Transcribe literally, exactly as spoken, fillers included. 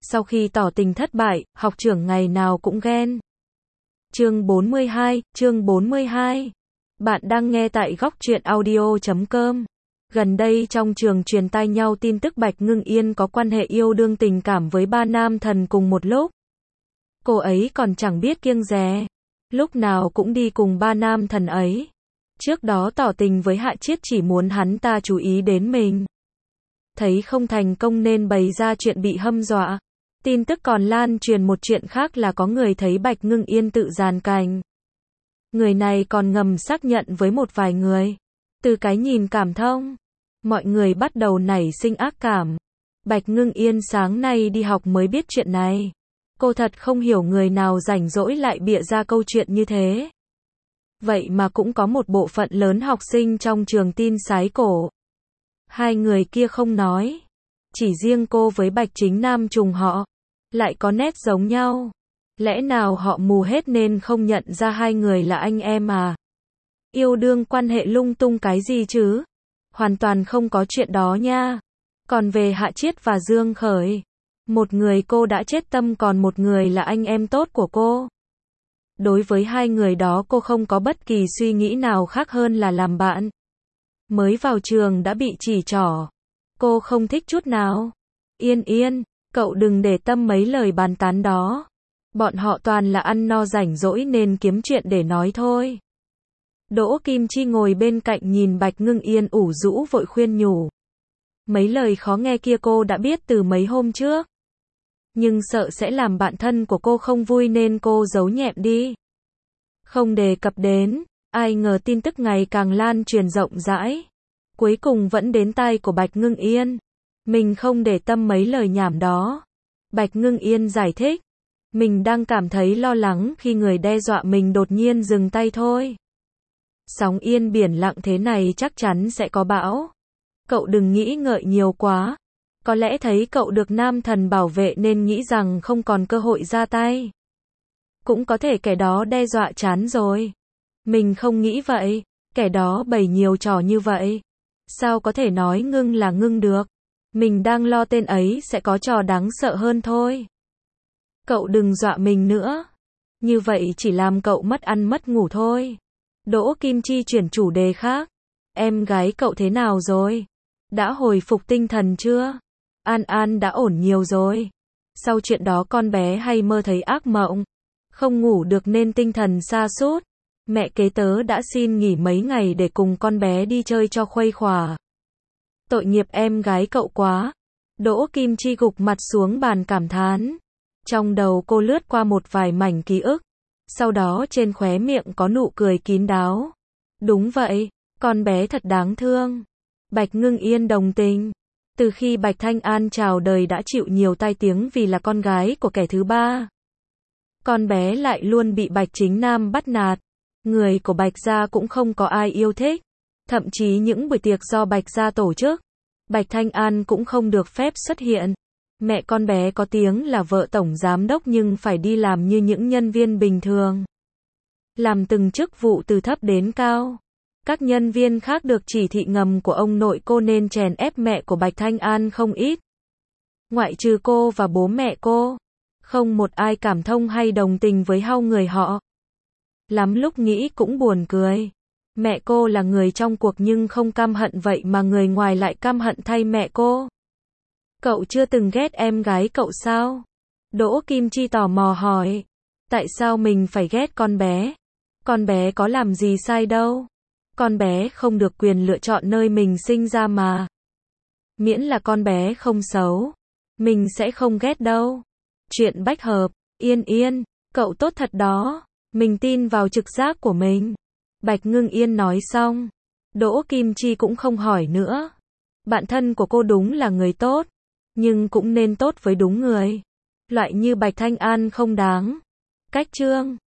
Sau khi tỏ tình thất bại, học trưởng ngày nào cũng ghen. Chương bốn mươi hai, chương bốn mươi hai. Bạn đang nghe tại góc truyện audio chấm com. Gần đây trong trường truyền tai nhau tin tức Bạch Ngưng Yên có quan hệ yêu đương tình cảm với ba nam thần cùng một lúc. Cô ấy còn chẳng biết kiêng dè, lúc nào cũng đi cùng ba nam thần ấy. Trước đó tỏ tình với Hạ Chiết chỉ muốn hắn ta chú ý đến mình. Thấy không thành công nên bày ra chuyện bị hâm dọa. Tin tức còn lan truyền một chuyện khác là có người thấy Bạch Ngưng Yên tự giàn cảnh. Người này còn ngầm xác nhận với một vài người. Từ cái nhìn cảm thông, mọi người bắt đầu nảy sinh ác cảm. Bạch Ngưng Yên sáng nay đi học mới biết chuyện này. Cô thật không hiểu người nào rảnh rỗi lại bịa ra câu chuyện như thế. Vậy mà cũng có một bộ phận lớn học sinh trong trường tin sái cổ. Hai người kia không nói. Chỉ riêng cô với Bạch Chính Nam trùng họ. Lại có nét giống nhau. Lẽ nào họ mù hết nên không nhận ra hai người là anh em à? Yêu đương quan hệ lung tung cái gì chứ? Hoàn toàn không có chuyện đó nha. Còn về Hạ Chiết và Dương Khởi, một người cô đã chết tâm còn một người là anh em tốt của cô. Đối với hai người đó cô không có bất kỳ suy nghĩ nào khác hơn là làm bạn. Mới vào trường đã bị chỉ trỏ. Cô không thích chút nào. Yên Yên, cậu đừng để tâm mấy lời bàn tán đó. Bọn họ toàn là ăn no rảnh rỗi nên kiếm chuyện để nói thôi. Đỗ Kim Chi ngồi bên cạnh nhìn Bạch Ngưng Yên ủ rũ vội khuyên nhủ. Mấy lời khó nghe kia cô đã biết từ mấy hôm trước. Nhưng sợ sẽ làm bạn thân của cô không vui nên cô giấu nhẹm đi. Không đề cập đến, ai ngờ tin tức ngày càng lan truyền rộng rãi. Cuối cùng vẫn đến tai của Bạch Ngưng Yên. Mình không để tâm mấy lời nhảm đó. Bạch Ngưng Yên giải thích. Mình đang cảm thấy lo lắng khi người đe dọa mình đột nhiên dừng tay thôi. Sóng yên biển lặng thế này chắc chắn sẽ có bão. Cậu đừng nghĩ ngợi nhiều quá. Có lẽ thấy cậu được nam thần bảo vệ nên nghĩ rằng không còn cơ hội ra tay. Cũng có thể kẻ đó đe dọa chán rồi. Mình không nghĩ vậy. Kẻ đó bày nhiều trò như vậy. Sao có thể nói ngưng là ngưng được. Mình đang lo tên ấy sẽ có trò đáng sợ hơn thôi. Cậu đừng dọa mình nữa. Như vậy chỉ làm cậu mất ăn mất ngủ thôi. Đỗ Kim Chi chuyển chủ đề khác. Em gái cậu thế nào rồi? Đã hồi phục tinh thần chưa? An An đã ổn nhiều rồi. Sau chuyện đó con bé hay mơ thấy ác mộng. Không ngủ được nên tinh thần sa sút. Mẹ kế tớ đã xin nghỉ mấy ngày để cùng con bé đi chơi cho khuây khỏa. Tội nghiệp em gái cậu quá. Đỗ Kim Chi gục mặt xuống bàn cảm thán. Trong đầu cô lướt qua một vài mảnh ký ức. Sau đó trên khóe miệng có nụ cười kín đáo. Đúng vậy, con bé thật đáng thương. Bạch Ngưng Yên đồng tình. Từ khi Bạch Thanh An chào đời đã chịu nhiều tai tiếng vì là con gái của kẻ thứ ba. Con bé lại luôn bị Bạch Chính Nam bắt nạt. Người của Bạch gia cũng không có ai yêu thích. Thậm chí những buổi tiệc do Bạch gia tổ chức, Bạch Thanh An cũng không được phép xuất hiện. Mẹ con bé có tiếng là vợ tổng giám đốc nhưng phải đi làm như những nhân viên bình thường. Làm từng chức vụ từ thấp đến cao. Các nhân viên khác được chỉ thị ngầm của ông nội cô nên chèn ép mẹ của Bạch Thanh An không ít. Ngoại trừ cô và bố mẹ cô, không một ai cảm thông hay đồng tình với hai người họ. Lắm lúc nghĩ cũng buồn cười. Mẹ cô là người trong cuộc nhưng không căm hận vậy mà người ngoài lại căm hận thay mẹ cô. Cậu chưa từng ghét em gái cậu sao? Đỗ Kim Chi tò mò hỏi. Tại sao mình phải ghét con bé? Con bé có làm gì sai đâu. Con bé không được quyền lựa chọn nơi mình sinh ra mà. Miễn là con bé không xấu, mình sẽ không ghét đâu. Chuyện bách hợp. Yên Yên, cậu tốt thật đó. Mình tin vào trực giác của mình. Bạch Ngưng Yên nói xong. Đỗ Kim Chi cũng không hỏi nữa. Bạn thân của cô đúng là người tốt. Nhưng cũng nên tốt với đúng người. Loại như Bạch Thanh An không đáng. Cách chương